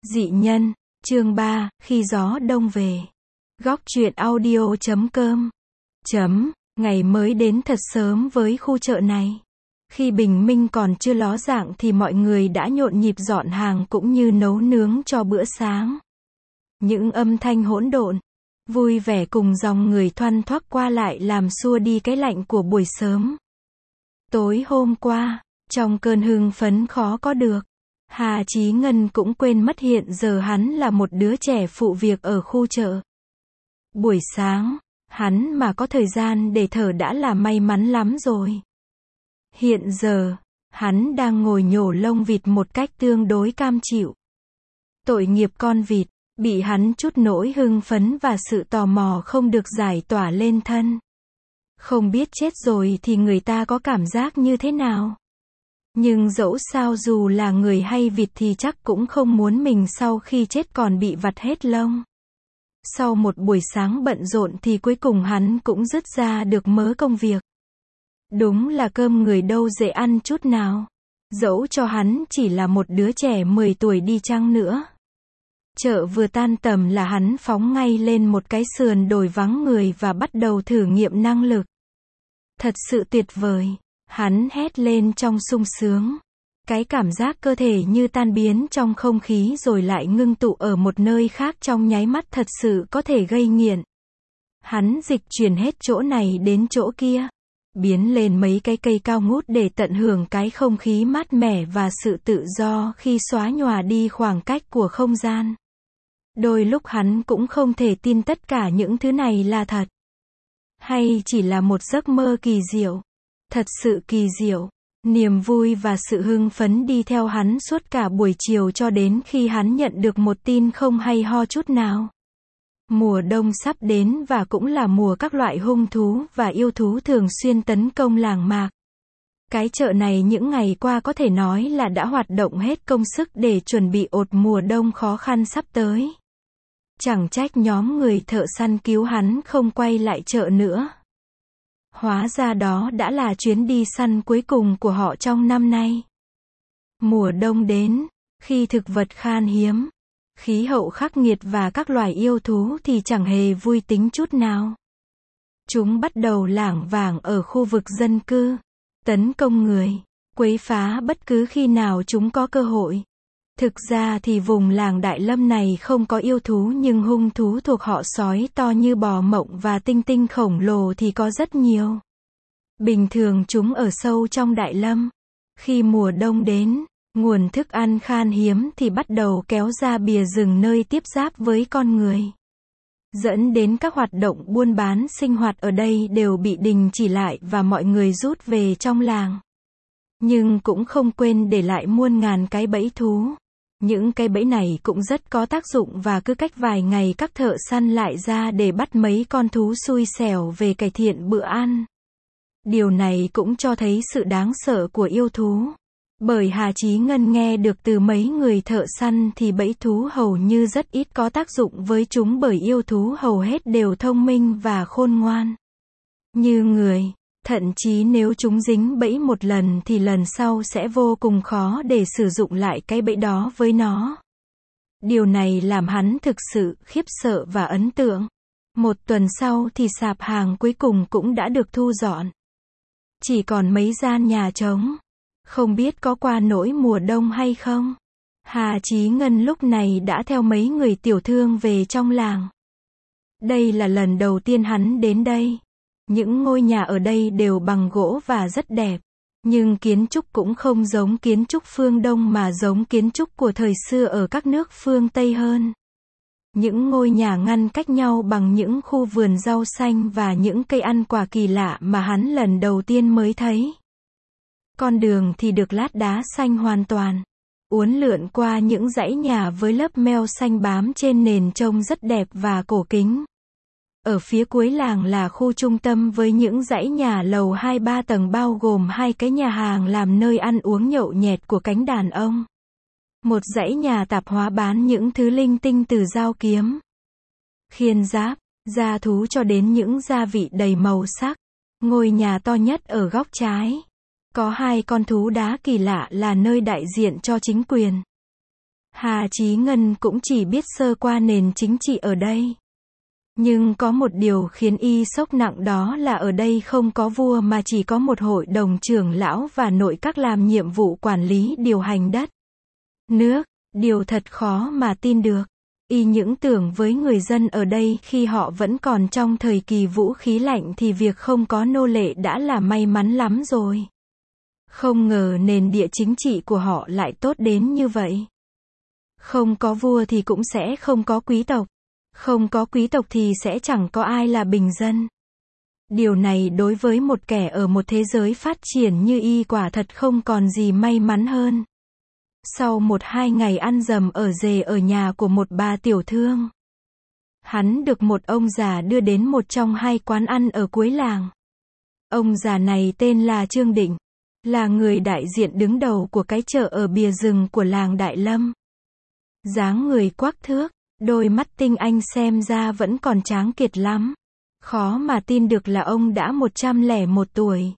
Dị nhân, chương 3, khi gió đông về. Góc truyện audio.com. Ngày mới đến thật sớm với khu chợ này. Khi bình minh còn chưa ló dạng thì mọi người đã nhộn nhịp dọn hàng cũng như nấu nướng cho bữa sáng. Những âm thanh hỗn độn, vui vẻ cùng dòng người thoăn thoắt qua lại làm xua đi cái lạnh của buổi sớm. Tối hôm qua, trong cơn hưng phấn khó có được, Hà Chí Ngân cũng quên mất hiện giờ hắn là một đứa trẻ phụ việc ở khu chợ. Buổi sáng, hắn mà có thời gian để thở đã là may mắn lắm rồi. Hiện giờ, hắn đang ngồi nhổ lông vịt một cách tương đối cam chịu. Tội nghiệp con vịt, bị hắn chút nỗi hưng phấn và sự tò mò không được giải tỏa lên thân. Không biết chết rồi thì người ta có cảm giác như thế nào. Nhưng dẫu sao dù là người hay vịt thì chắc cũng không muốn mình sau khi chết còn bị vặt hết lông. Sau một buổi sáng bận rộn thì cuối cùng hắn cũng dứt ra được mớ công việc. Đúng là cơm người đâu dễ ăn chút nào. Dẫu cho hắn chỉ là một đứa trẻ 10 tuổi đi chăng nữa. Chợ vừa tan tầm là hắn phóng ngay lên một cái sườn đồi vắng người và bắt đầu thử nghiệm năng lực. Thật sự tuyệt vời. Hắn hét lên trong sung sướng. Cái cảm giác cơ thể như tan biến trong không khí rồi lại ngưng tụ ở một nơi khác trong nháy mắt thật sự có thể gây nghiện. Hắn dịch chuyển hết chỗ này đến chỗ kia. Biến lên mấy cái cây cao ngút để tận hưởng cái không khí mát mẻ và sự tự do khi xóa nhòa đi khoảng cách của không gian. Đôi lúc hắn cũng không thể tin tất cả những thứ này là thật. Hay chỉ là một giấc mơ kỳ diệu. Thật sự kỳ diệu. Niềm vui và sự hưng phấn đi theo hắn suốt cả buổi chiều cho đến khi hắn nhận được một tin không hay ho chút nào. Mùa đông sắp đến và cũng là mùa các loại hung thú và yêu thú thường xuyên tấn công làng mạc. Cái chợ này những ngày qua có thể nói là đã hoạt động hết công sức để chuẩn bị ột mùa đông khó khăn sắp tới. Chẳng trách nhóm người thợ săn cứu hắn không quay lại chợ nữa. Hóa ra đó đã là chuyến đi săn cuối cùng của họ trong năm nay. Mùa đông đến, khi thực vật khan hiếm, khí hậu khắc nghiệt và các loài yêu thú thì chẳng hề vui tính chút nào. Chúng bắt đầu lảng vảng ở khu vực dân cư, tấn công người, quấy phá bất cứ khi nào chúng có cơ hội. Thực ra thì vùng làng Đại Lâm này không có yêu thú nhưng hung thú thuộc họ sói to như bò mộng và tinh tinh khổng lồ thì có rất nhiều. Bình thường chúng ở sâu trong Đại Lâm. Khi mùa đông đến, nguồn thức ăn khan hiếm thì bắt đầu kéo ra bìa rừng nơi tiếp giáp với con người. Dẫn đến các hoạt động buôn bán sinh hoạt ở đây đều bị đình chỉ lại và mọi người rút về trong làng. Nhưng cũng không quên để lại muôn ngàn cái bẫy thú. Những cái bẫy này cũng rất có tác dụng và cứ cách vài ngày các thợ săn lại ra để bắt mấy con thú xui xẻo về cải thiện bữa ăn. Điều này cũng cho thấy sự đáng sợ của yêu thú. Bởi Hà Chí Ngân nghe được từ mấy người thợ săn thì bẫy thú hầu như rất ít có tác dụng với chúng bởi yêu thú hầu hết đều thông minh và khôn ngoan. Như người. Thậm chí nếu chúng dính bẫy một lần thì lần sau sẽ vô cùng khó để sử dụng lại cái bẫy đó với nó. Điều này làm hắn thực sự khiếp sợ và ấn tượng. Một tuần sau thì sạp hàng cuối cùng cũng đã được thu dọn. Chỉ còn mấy gian nhà trống. Không biết có qua nỗi mùa đông hay không. Hà Chí Ngân lúc này đã theo mấy người tiểu thương về trong làng. Đây là lần đầu tiên hắn đến đây. Những ngôi nhà ở đây đều bằng gỗ và rất đẹp. Nhưng kiến trúc cũng không giống kiến trúc phương Đông mà giống kiến trúc của thời xưa ở các nước phương Tây hơn. Những ngôi nhà ngăn cách nhau bằng những khu vườn rau xanh và những cây ăn quả kỳ lạ mà hắn lần đầu tiên mới thấy. Con đường thì được lát đá xanh hoàn toàn. Uốn lượn qua những dãy nhà với lớp meo xanh bám trên nền trông rất đẹp và cổ kính. Ở phía cuối làng là khu trung tâm với những dãy nhà lầu 2-3 tầng bao gồm 2 cái nhà hàng làm nơi ăn uống nhậu nhẹt của cánh đàn ông. Một dãy nhà tạp hóa bán những thứ linh tinh từ dao kiếm, khiên giáp, da thú cho đến những gia vị đầy màu sắc. Ngôi nhà to nhất ở góc trái. Có 2 con thú đá kỳ lạ là nơi đại diện cho chính quyền. Hà Chí Ngân cũng chỉ biết sơ qua nền chính trị ở đây. Nhưng có một điều khiến y sốc nặng, đó là ở đây không có vua mà chỉ có một hội đồng trưởng lão và nội các làm nhiệm vụ quản lý điều hành đất, nước. Điều thật khó mà tin được. Y những tưởng với người dân ở đây khi họ vẫn còn trong thời kỳ vũ khí lạnh thì việc không có nô lệ đã là may mắn lắm rồi. Không ngờ nền địa chính trị của họ lại tốt đến như vậy. Không có vua thì cũng sẽ không có quý tộc. Không có quý tộc thì sẽ chẳng có ai là bình dân. Điều này đối với một kẻ ở một thế giới phát triển như y quả thật không còn gì may mắn hơn. Sau 1-2 ngày ăn dầm ở dề ở nhà của một bà tiểu thương, hắn được một ông già đưa đến một trong 2 quán ăn ở cuối làng. Ông già này tên là Trương Định, là người đại diện đứng đầu của cái chợ ở bìa rừng của làng Đại Lâm. Dáng người quắc thước, đôi mắt tinh anh xem ra vẫn còn tráng kiệt lắm. Khó mà tin được là ông đã 101 tuổi.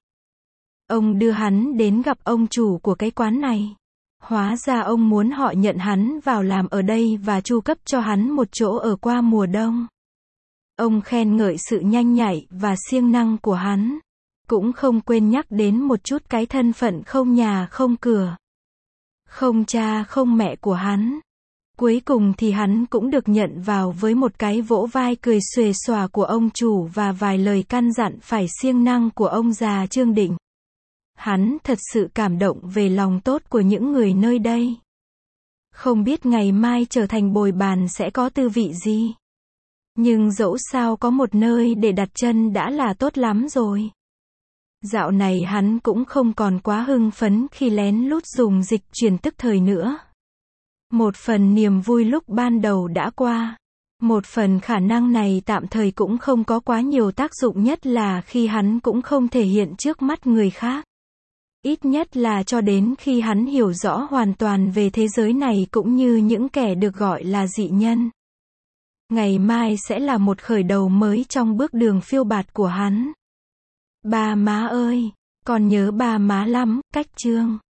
Ông đưa hắn đến gặp ông chủ của cái quán này. Hóa ra ông muốn họ nhận hắn vào làm ở đây và chu cấp cho hắn một chỗ ở qua mùa đông. Ông khen ngợi sự nhanh nhạy và siêng năng của hắn. Cũng không quên nhắc đến một chút cái thân phận không nhà không cửa, không cha không mẹ của hắn. Cuối cùng thì hắn cũng được nhận vào với một cái vỗ vai cười xuề xòa của ông chủ và vài lời căn dặn phải siêng năng của ông già Trương Định. Hắn thật sự cảm động về lòng tốt của những người nơi đây. Không biết ngày mai trở thành bồi bàn sẽ có tư vị gì. Nhưng dẫu sao có một nơi để đặt chân đã là tốt lắm rồi. Dạo này hắn cũng không còn quá hưng phấn khi lén lút dùng dịch chuyển tức thời nữa. Một phần niềm vui lúc ban đầu đã qua. Một phần khả năng này tạm thời cũng không có quá nhiều tác dụng, nhất là khi hắn cũng không thể hiện trước mắt người khác. Ít nhất là cho đến khi hắn hiểu rõ hoàn toàn về thế giới này cũng như những kẻ được gọi là dị nhân. Ngày mai sẽ là một khởi đầu mới trong bước đường phiêu bạt của hắn. Ba má ơi, con nhớ ba má lắm, Cách Chương.